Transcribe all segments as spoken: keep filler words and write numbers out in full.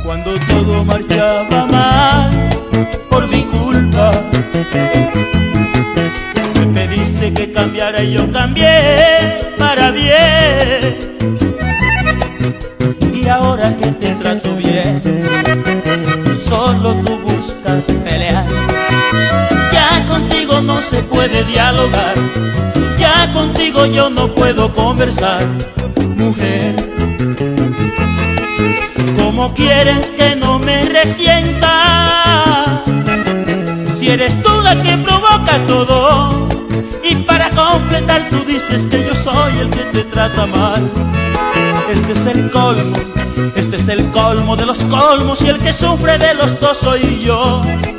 cuando todo marchaba mal por mi culpa. Me pediste que cambiara y yo cambié para bien. Y ahora que te trato bien, solo tú buscas pelear. Ya contigo no se puede dialogar, ya contigo yo no puedo conversar. Mujer, ¿cómo quieres que no me resienta? Si eres tú la que provoca todo, y para completar tú dices que yo soy el que te trata mal. Este es el colmo, este es el colmo de los colmos, y el que sufre de los dos soy yo.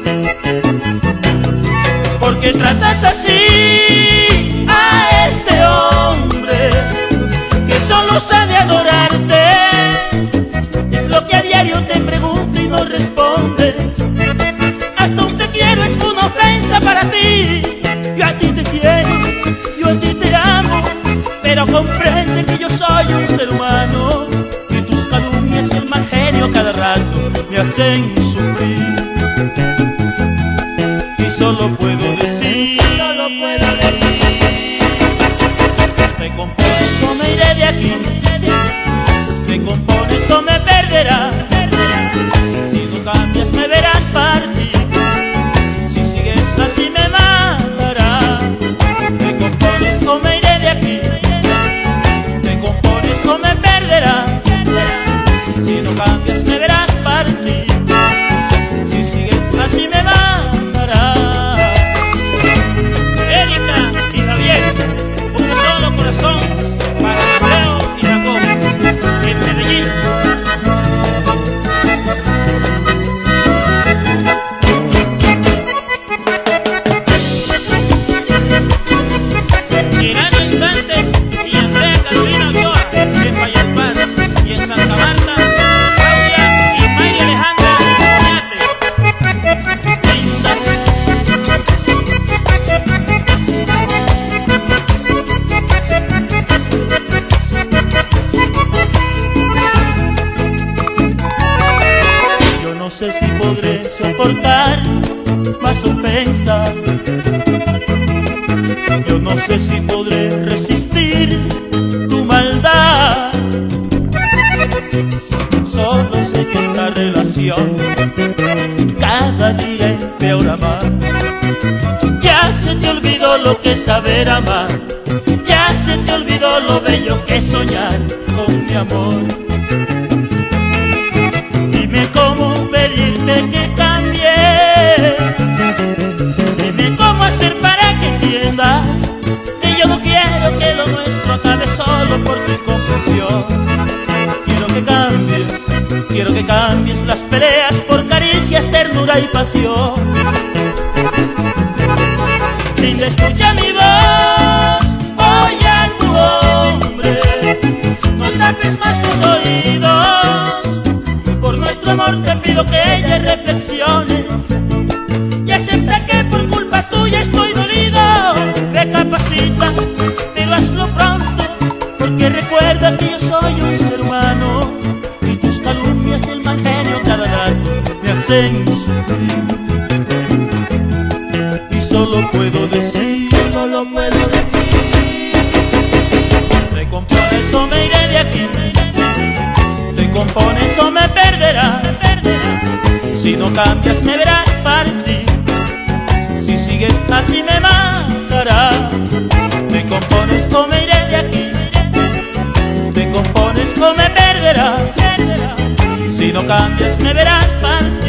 ¿Por qué tratas así a este hombre que solo sabe adorarte? Es lo que a diario te pregunto y no respondes. Hasta un te quiero es una ofensa para ti. Yo a ti te quiero, yo a ti te amo, pero comprende que yo soy un ser humano, y tus calumnias y el mal genio cada rato me hacen sufrir. Y solo puedo decir, solo puedo decir, te compones o me iré de aquí, te compones o me perderás. Si no cambias me verás partir, si sigues así me matarás. Te compones o me iré de aquí, te compones o me perderás. Si no cambias me verás partir, si sigues así me matarás. Erika y Javier, un solo corazón para Leo y Jacob en Medellín. Girando Infantes y Andrea Carolina Ochoa en Valledupar, y en Santa Marta Claudia y Mayra Alejandra Oñate. Lindas. Yo no sé si podré soportar más ofensas, yo no sé si podré resistir tu maldad. Solo sé que esta relación cada día empeora más. Ya se te olvidó lo que es saber amar, ya se te olvidó lo bello que es soñar con mi amor. Dime cómo pedirte que cambies, dime cómo hacer para que entiendas que yo no quiero que lo nuestro acabe solo por tu incomprensión. Quiero que cambies, quiero que cambies las peleas por caricias, ternura y pasión. Linda, escucha mi voz, oye a tu hombre, no tapes más tus oídos. Por nuestro amor te pido que ella reflexiones y acepta que por culpa tuya estoy dolido. Recapacita, pero hazlo pronto, porque recuerda que yo soy un ser humano, y tus calumnias y el mal genio cada rato me hacen sufrir. Y solo puedo decir, solo puedo decir, te compones o me iré de aquí, te compones o me perderás. Si no cambias me verás partir, si sigues así me matarás. Te compones o me iré de aquí, te compones o me perderás. Si no cambias me verás partir,